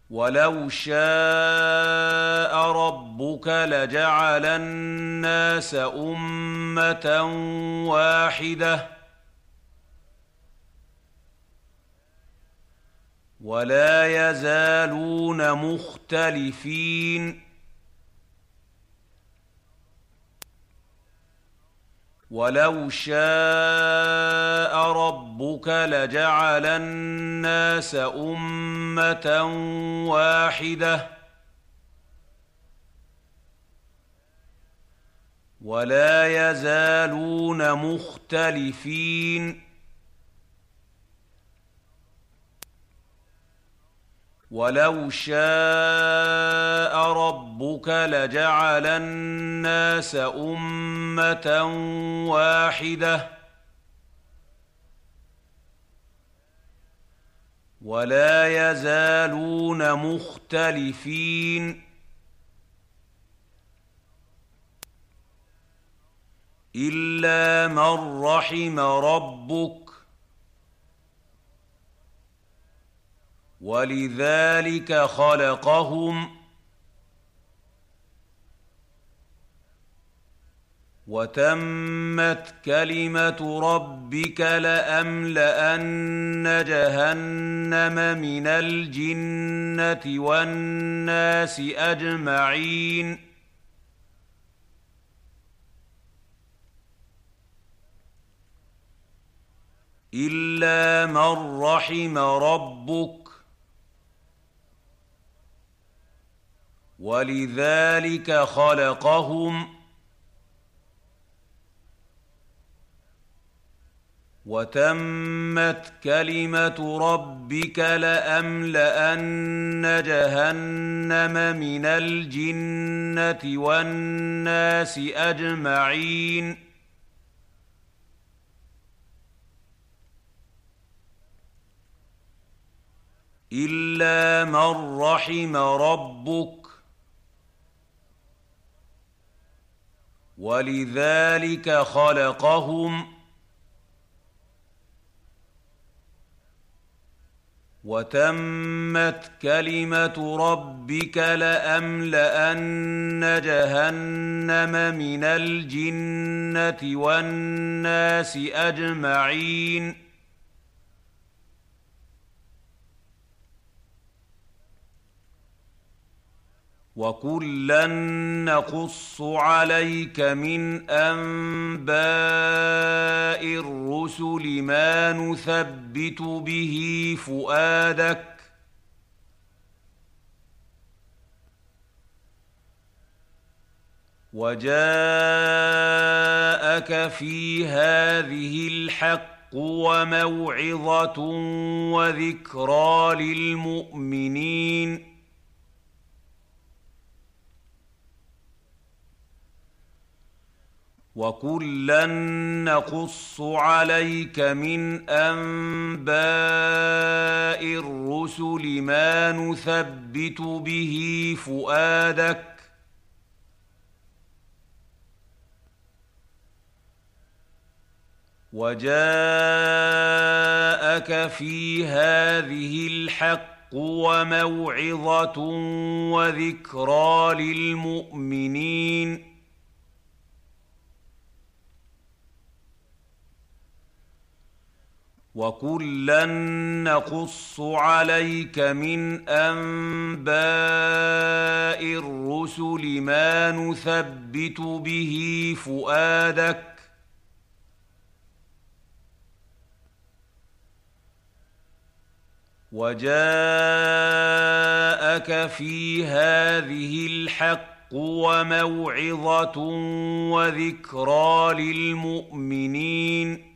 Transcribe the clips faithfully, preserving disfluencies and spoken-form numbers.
وَلَوْ شَاءَ رَبُّكَ لَجَعَلَ النَّاسَ أُمَّةً وَاحِدَةً وَلَا يَزَالُونَ مُخْتَلِفِينَ وَلَوْ شَاءَ رَبُّكَ لَجَعَلَ النَّاسَ أُمَّةً وَاحِدَةً وَلَا يَزَالُونَ مُخْتَلِفِينَ وَلَوْ شَاءَ رَبُّكَ لَجَعَلَ النَّاسَ أُمَّةً وَاحِدَةً وَلَا يَزَالُونَ مُخْتَلِفِينَ إِلَّا مَن رَّحِمَ رَبُّكَ وَلِذَٰلِكَ خَلَقَهُمْ وَتَمَّتْ كَلِمَةُ رَبِّكَ لَأَمْلَأَنَّ جَهَنَّمَ مِنَ الْجِنَّةِ وَالنَّاسِ أَجْمَعِينَ إِلَّا مَن رَّحِمَ رَبُّكَ وَلِذَٰلِكَ خَلَقَهُمْ وَتَمَّتْ كَلِمَةُ رَبِّكَ لَأَمْلَأَنَّ جَهَنَّمَ مِنَ الْجِنَّةِ وَالنَّاسِ أَجْمَعِينَ إِلَّا مَن رَّحِمَ رَبُّكَ وَلِذَٰلِكَ خَلَقَهُمْ وَتَمَّتْ كَلِمَةُ رَبِّكَ لَأَمْلَأَنَّ جَهَنَّمَ مِنَ الْجِنَّةِ وَالنَّاسِ أَجْمَعِينَ وَكُلًّا نَّقُصُّ عَلَيْكَ مِنْ أَنبَاءِ الرُّسُلِ مَا نُثَبِّتُ بِهِ فُؤَادَكَ ۖ وَجَاءَكَ فِي هَٰذِهِ الْحَقُّ وَمَوْعِظَةٌ وَذِكْرَىٰ لِلْمُؤْمِنِينَ وَكُلًّا نَّقُصُّ عَلَيْكَ مِنْ أَنبَاءِ الرُّسُلِ مَا نُثَبِّتُ بِهِ فُؤَادَكَ ۖ وَجَاءَكَ فِي هَٰذِهِ الْحَقُّ وَمَوْعِظَةٌ وَذِكْرَىٰ لِلْمُؤْمِنِينَ وَكُلًّا نَّقُصُّ عَلَيْكَ مِنْ أَنبَاءِ الرُّسُلِ مَا نُثَبِّتُ بِهِ فُؤَادَكَ ۖ وَجَاءَكَ فِي هَٰذِهِ الْحَقُّ وَمَوْعِظَةٌ وَذِكْرَىٰ لِلْمُؤْمِنِينَ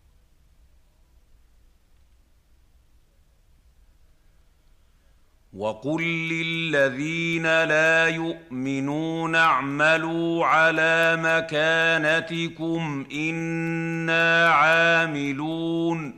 وَقُل لِّلَّذِينَ لَا يُؤْمِنُونَ اعْمَلُوا عَلَىٰ مَكَانَتِكُمْ إِنَّا عَامِلُونَ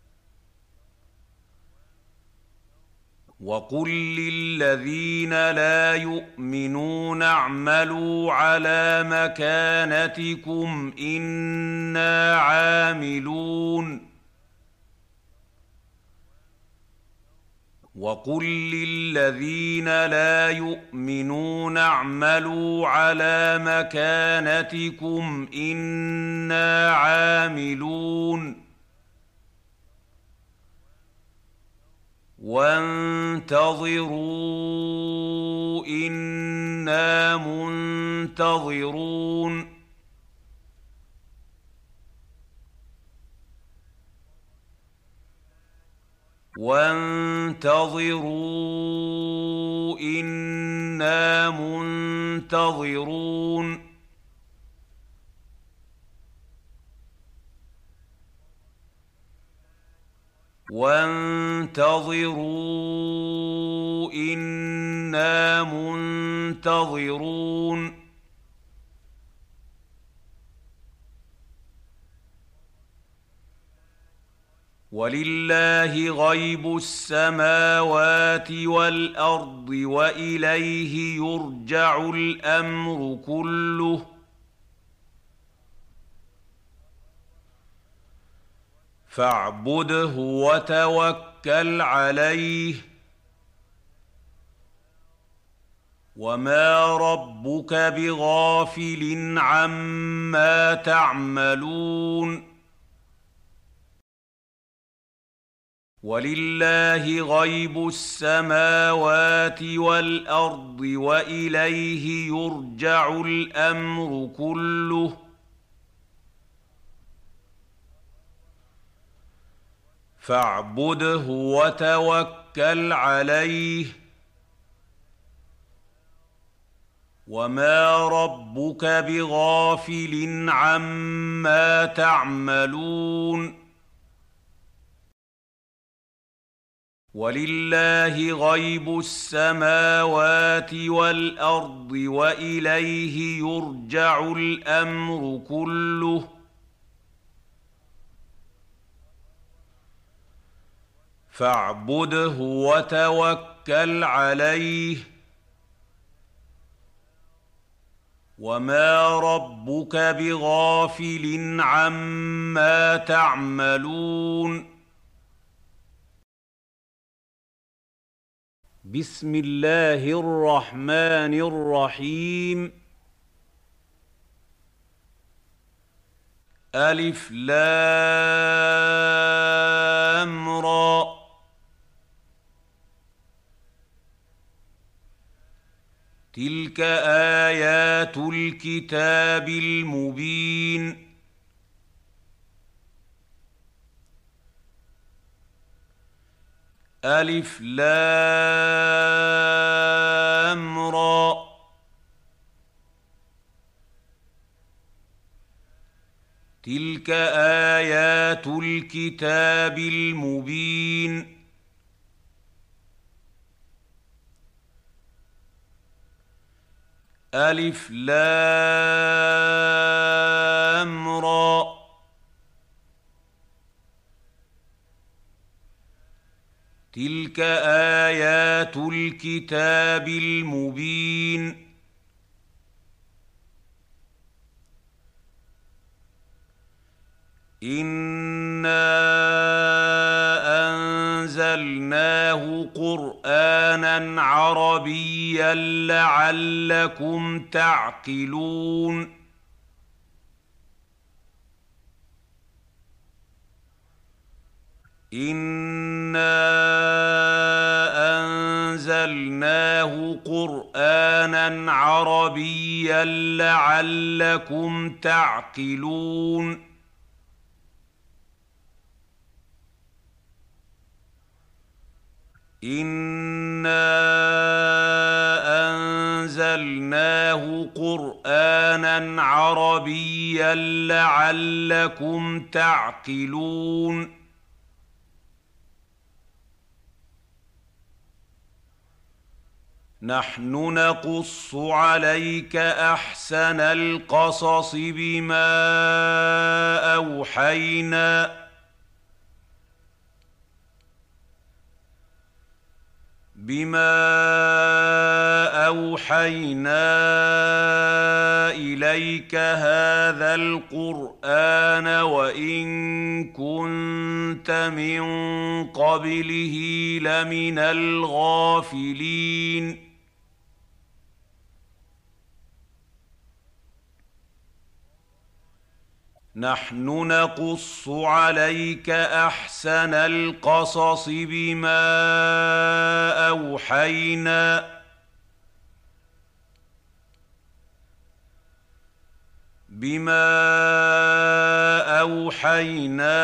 وَقُل لِّلَّذِينَ لَا يُؤْمِنُونَ اعْمَلُوا عَلَىٰ مَكَانَتِكُمْ إِنَّا عَامِلُونَ وقل للذين لا يؤمنون اعملوا على مكانتكم إنا عاملون وانتظروا إنا منتظرون وانتظروا إنا منتظرون وانتظروا إنا منتظرون ولله غيب السماوات والأرض وإليه يرجع الأمر كله فاعبده وتوكل عليه وما ربك بغافل عما تعملون ولله غيب السماوات والأرض وإليه يرجع الأمر كله فاعبده وتوكل عليه وما ربك بغافل عما تعملون ولله غيب السماوات والأرض وإليه يرجع الأمر كله فاعبده وتوكل عليه وما ربك بغافل عما تعملون بسم الله الرحمن الرحيم ألف لام را تلك آيات الكتاب المبين ألف لام را تلك آيات الكتاب المبين ألف لام را تلك آيات الكتاب المبين إنا أنزلناه قرآنا عربيا لعلكم تعقلون إنا أنزلناه قرآنا عربيا لعلكم تعقلون إنا أنزلناه قرآنا عربيا لعلكم تعقلون نحن نقص عليك أحسن القصص بما أوحينا بما أوحينا إليك هذا القرآن وإن كنت من قبله لمن الغافلين نحن نقص عليك أحسن القصص بما أوحينا بما أوحينا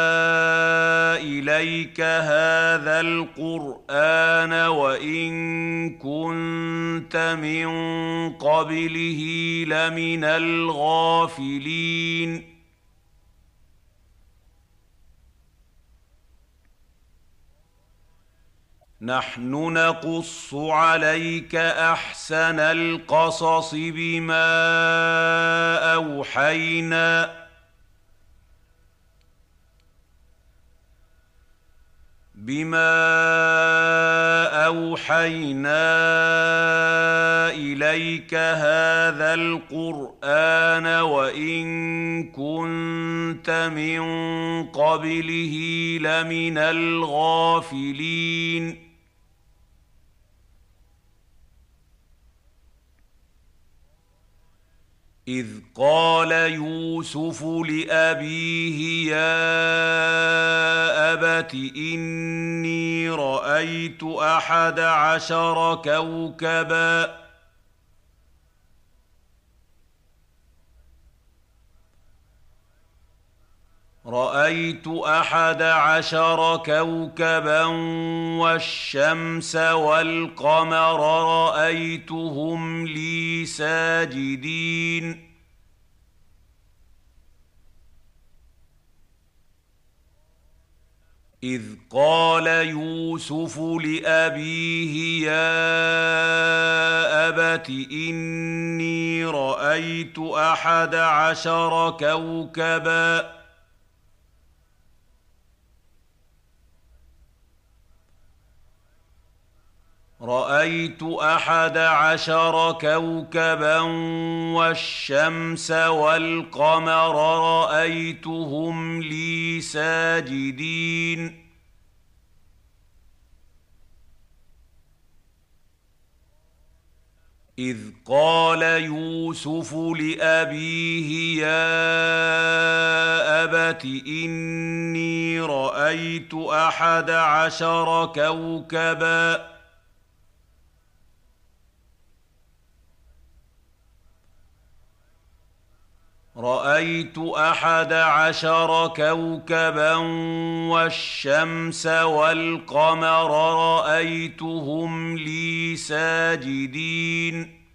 إليك هذا القرآن وإن كنت من قبله لمن الغافلين نحن نقص عليك أحسن القصص بما أوحينا بما أوحينا إليك هذا القرآن وإن كنت من قبله لمن الغافلين إذ قال يوسف لأبيه يا أبت إني رأيت أحد عشر كوكبا رأيت أحد عشر كوكبا والشمس والقمر رأيتهم لي ساجدين إذ قال يوسف لأبيه يا أبت إني رأيت أحد عشر كوكبا رأيت أحد عشر كوكبا والشمس والقمر رأيتهم لي ساجدين إذ قال يوسف لأبيه يا أبت إني رأيت أحد عشر كوكبا رأيت أحد عشر كوكبا والشمس والقمر رأيتهم لي ساجدين